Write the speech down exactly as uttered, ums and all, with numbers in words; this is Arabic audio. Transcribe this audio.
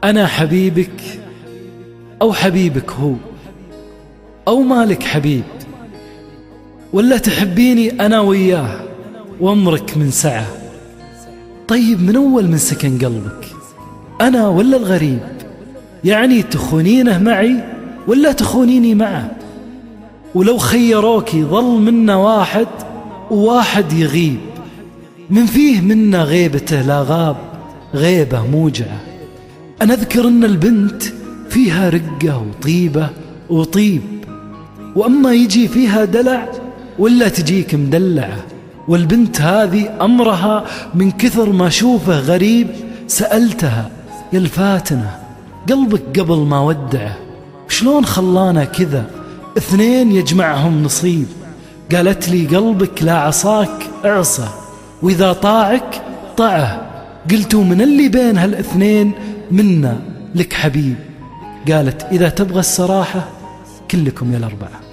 أنا حبيبك أو حبيبك هو، أو مالك حبيب، ولا تحبيني أنا وياه وأمرك من سعة؟ طيب من أول من سكن قلبك، أنا ولا الغريب؟ يعني تخونينه معي ولا تخونيني معه؟ ولو خيروكي ظل منا واحد وواحد يغيب، من فيه منا غيبته لا غاب غيبة موجعة. أنا أذكر أن البنت فيها رقة وطيبة وطيب، وأما يجي فيها دلع ولا تجيك مدلعة. والبنت هذه أمرها من كثر ما شوفه غريب، سألتها يا الفاتنة قلبك قبل ما ودعه شلون خلانا كذا اثنين يجمعهم نصيب؟ قالت لي قلبك لا عصاك اعصى، وإذا طاعك طعه. قلت من اللي بين هالاثنين منا لك حبيب؟ قالت إذا تبغى الصراحة كلكم يا الأربعة.